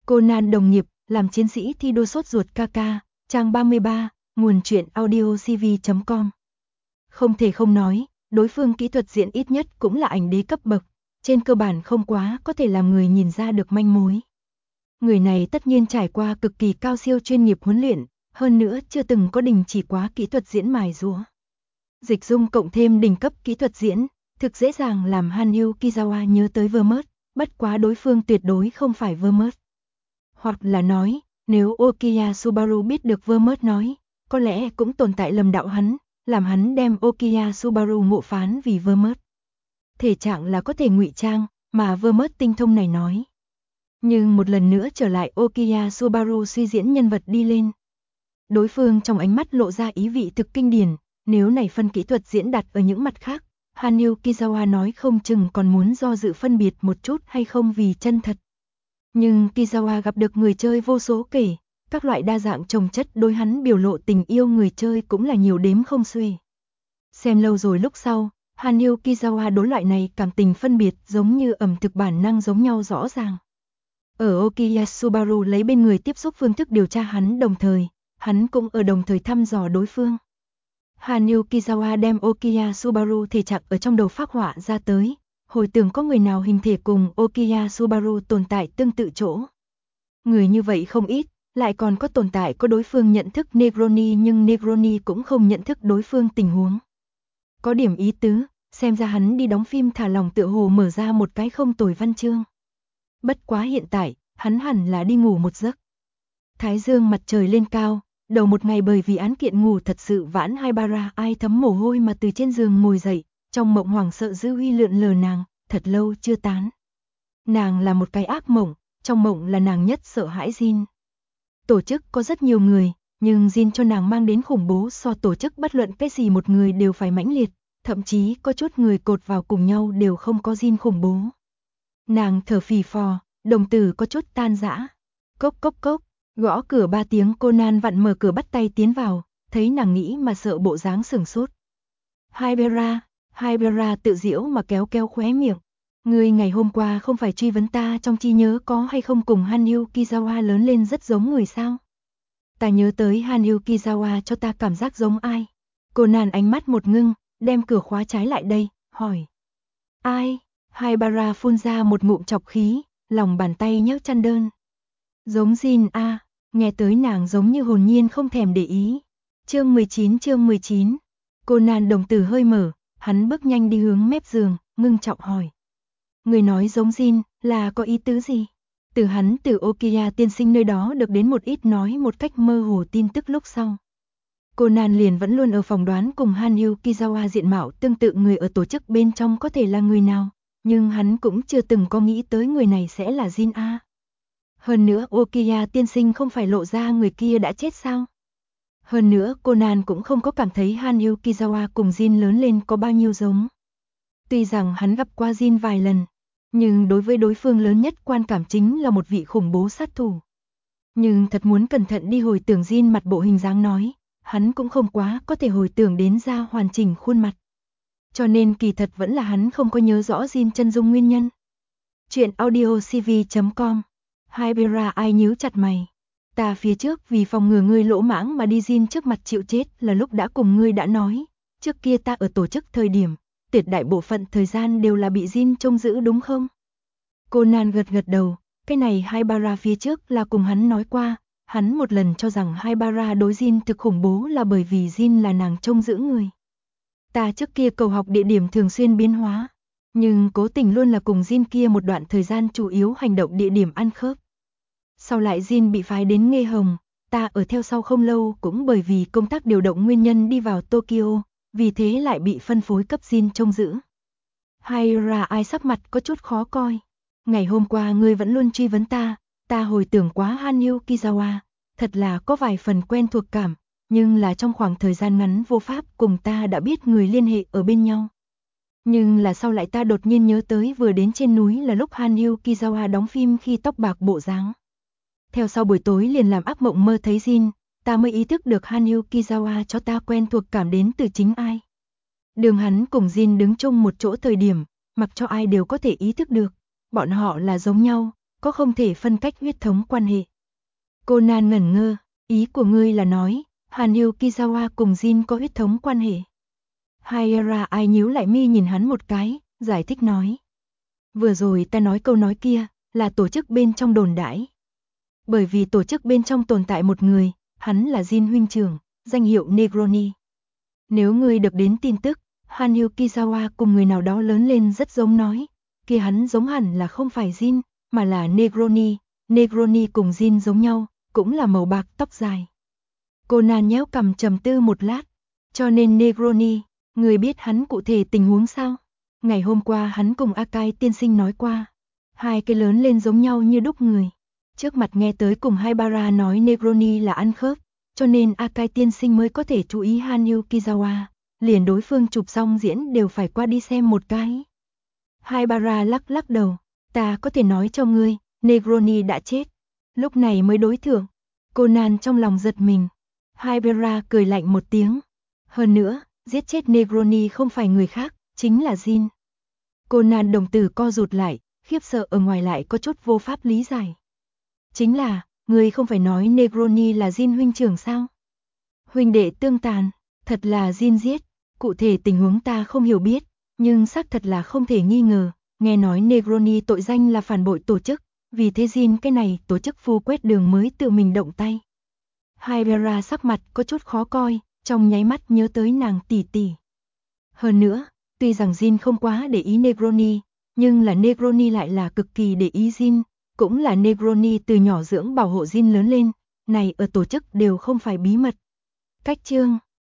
Conan đồng nghiệp, làm chiến sĩ thi đua sốt ruột KK, trang 33, nguồn truyện audiocv.com. Không thể không nói, đối phương kỹ thuật diễn ít nhất cũng là ảnh đế cấp bậc, trên cơ bản không quá có thể làm người nhìn ra được manh mối. Người này tất nhiên trải qua cực kỳ cao siêu chuyên nghiệp huấn luyện, hơn nữa chưa từng có đình chỉ quá kỹ thuật diễn mài giũa. Dịch dung cộng thêm đỉnh cấp kỹ thuật diễn, thực dễ dàng làm Hanyu Kizawa nhớ tới Vermouth, bất quá đối phương tuyệt đối không phải Vermouth. Hoặc là nói, nếu Okiya Subaru biết được Vermouth nói, có lẽ cũng tồn tại lầm đạo hắn, làm hắn đem Okiya Subaru ngộ phán vì Vermouth. Thể trạng là có thể ngụy trang, mà Vermouth tinh thông này nói. Nhưng một lần nữa trở lại Okiya Subaru suy diễn nhân vật đi lên. Đối phương trong ánh mắt lộ ra ý vị thực kinh điển, nếu này phân kỹ thuật diễn đặt ở những mặt khác, Hanyu Kizawa nói không chừng còn muốn do dự phân biệt một chút hay không vì chân thật. Nhưng Kizawa gặp được người chơi vô số kể, các loại đa dạng chồng chất đối hắn biểu lộ tình yêu người chơi cũng là nhiều đếm không xuể. Xem lâu rồi lúc sau, Hanyu Kizawa đối loại này cảm tình phân biệt giống như ẩm thực bản năng giống nhau rõ ràng. Ở Okiya Subaru lấy bên người tiếp xúc phương thức điều tra hắn đồng thời, hắn cũng ở đồng thời thăm dò đối phương. Hanyu Kizawa đem Okiya Subaru thể trạng ở trong đầu phác họa ra tới, hồi tưởng có người nào hình thể cùng Okiya Subaru tồn tại tương tự chỗ. Người như vậy không ít, lại còn có tồn tại có đối phương nhận thức Negroni nhưng Negroni cũng không nhận thức đối phương tình huống. Có điểm ý tứ, xem ra hắn đi đóng phim thả lòng tựa hồ mở ra một cái không tồi văn chương. Bất quá hiện tại, hắn hẳn là đi ngủ một giấc. Thái dương mặt trời lên cao, đầu một ngày bởi vì án kiện ngủ thật sự vãn Haibara ai thấm mồ hôi mà từ trên giường ngồi dậy, trong mộng hoảng sợ dư uy lượn lờ nàng, thật lâu chưa tán. Nàng là một cái ác mộng, trong mộng là nàng nhất sợ hãi Jin. Tổ chức có rất nhiều người, nhưng Jin cho nàng mang đến khủng bố so tổ chức bất luận cái gì một người đều phải mãnh liệt, thậm chí có chút người cột vào cùng nhau đều không có Jin khủng bố. Nàng thở phì phò, đồng tử có chút tan rã. Cốc cốc cốc, gõ cửa 3 tiếng. Conan vặn mở cửa bắt tay tiến vào, thấy nàng nghĩ mà sợ bộ dáng sửng sốt. Haibara tự giễu mà kéo kéo khóe miệng. Ngươi ngày hôm qua không phải truy vấn ta trong trí nhớ có hay không cùng Hanyu Kizawa lớn lên rất giống người sao? Ta nhớ tới Hanyu Kizawa cho ta cảm giác giống ai? Conan ánh mắt một ngưng, đem cửa khóa trái lại đây, hỏi. Ai? Haibara phun ra một ngụm chọc khí, lòng bàn tay nhấc chăn đơn. Giống Jin a, nghe tới nàng giống như hồn nhiên không thèm để ý. Chương 19. Conan đồng tử hơi mở, hắn bước nhanh đi hướng mép giường, ngưng trọng hỏi. Người nói giống Jin, là có ý tứ gì? Từ hắn từ Okiya tiên sinh nơi đó được đến một ít nói một cách mơ hồ tin tức lúc sau. Conan liền vẫn luôn ở phòng đoán cùng Hanyu Kizawa diện mạo tương tự người ở tổ chức bên trong có thể là người nào, nhưng hắn cũng chưa từng có nghĩ tới người này sẽ là Jin a. Hơn nữa Okiya tiên sinh không phải lộ ra người kia đã chết sao? Hơn nữa Conan cũng không có cảm thấy Hanyu Kizawa cùng Jin lớn lên có bao nhiêu giống. Tuy rằng hắn gặp qua Jin vài lần, nhưng đối với đối phương lớn nhất quan cảm chính là một vị khủng bố sát thủ. Nhưng thật muốn cẩn thận đi hồi tưởng Jin mặt bộ hình dáng nói, hắn cũng không quá có thể hồi tưởng đến ra hoàn chỉnh khuôn mặt. Cho nên kỳ thật vẫn là hắn không có nhớ rõ Jin chân dung nguyên nhân. Chuyện audiocv.com. Haibara ai nhíu chặt mày. Ta phía trước vì phòng ngừa ngươi lỗ mãng mà đi Jin trước mặt chịu chết là lúc đã cùng ngươi đã nói. Trước kia ta ở tổ chức thời điểm, tuyệt đại bộ phận thời gian đều là bị Jin trông giữ đúng không? Conan gật gật đầu, cái này Haibara phía trước là cùng hắn nói qua. Hắn một lần cho rằng Haibara đối Jin thực khủng bố là bởi vì Jin là nàng trông giữ người. Ta trước kia cầu học địa điểm thường xuyên biến hóa, nhưng cố tình luôn là cùng Jin kia một đoạn thời gian chủ yếu hành động địa điểm ăn khớp. Sau lại Jin bị phái đến Nghê Hồng, ta ở theo sau không lâu cũng bởi vì công tác điều động nguyên nhân đi vào Tokyo, vì thế lại bị phân phối cấp Jin trông giữ. Haibara ai sắc mặt có chút khó coi. Ngày hôm qua ngươi vẫn luôn truy vấn ta hồi tưởng quá Hanyu Kizawa, thật là có vài phần quen thuộc cảm, nhưng là trong khoảng thời gian ngắn vô pháp cùng ta đã biết người liên hệ ở bên nhau. Nhưng là sau lại ta đột nhiên nhớ tới vừa đến trên núi là lúc Hanyu Kizawa đóng phim khi tóc bạc bộ dáng. Theo sau buổi tối liền làm ác mộng mơ thấy Jin, ta mới ý thức được Hanyu Kizawa cho ta quen thuộc cảm đến từ chính ai. Đường hắn cùng Jin đứng chung một chỗ thời điểm, mặc cho ai đều có thể ý thức được, bọn họ là giống nhau, có không thể phân cách huyết thống quan hệ. Conan ngẩn ngơ, ý của ngươi là nói, Hanyu Kizawa cùng Jin có huyết thống quan hệ. Higurashi ai nhíu lại mi nhìn hắn một cái, giải thích nói. Vừa rồi ta nói câu nói kia, là tổ chức bên trong đồn đãi. Bởi vì tổ chức bên trong tồn tại một người, hắn là Jin huynh trưởng, danh hiệu Negroni. Nếu ngươi được đến tin tức, Hanyu Kizawa cùng người nào đó lớn lên rất giống nói, kia hắn giống hẳn là không phải Jin, mà là Negroni. Negroni cùng Jin giống nhau, cũng là màu bạc tóc dài. Conan nhéo cằm trầm tư một lát, cho nên Negroni, người biết hắn cụ thể tình huống sao? Ngày hôm qua hắn cùng Akai tiên sinh nói qua, hai cái lớn lên giống nhau như đúc người. Trước mặt nghe tới cùng Haibara nói Negroni là ăn khớp, cho nên Akai tiên sinh mới có thể chú ý Hanyu Kizawa, liền đối phương chụp xong diễn đều phải qua đi xem một cái. Haibara lắc lắc đầu, ta có thể nói cho ngươi, Negroni đã chết. Lúc này mới đối thượng, Conan trong lòng giật mình. Haibara cười lạnh một tiếng. Hơn nữa, giết chết Negroni không phải người khác, chính là Jin. Conan đồng tử co rụt lại, khiếp sợ ở ngoài lại có chút vô pháp lý giải. Chính là, người không phải nói Negroni là Jin huynh trưởng sao? Huynh đệ tương tàn, thật là Jin giết, cụ thể tình huống ta không hiểu biết, nhưng xác thật là không thể nghi ngờ, nghe nói Negroni tội danh là phản bội tổ chức, vì thế Jin cái này tổ chức phu quét đường mới tự mình động tay. Haibara sắc mặt có chút khó coi, trong nháy mắt nhớ tới nàng tỷ tỷ. Hơn nữa, tuy rằng Jin không quá để ý Negroni, nhưng là Negroni lại là cực kỳ để ý Jin, cũng là Negroni từ nhỏ dưỡng bảo hộ Jin lớn lên, này ở tổ chức đều không phải bí mật. Cách chương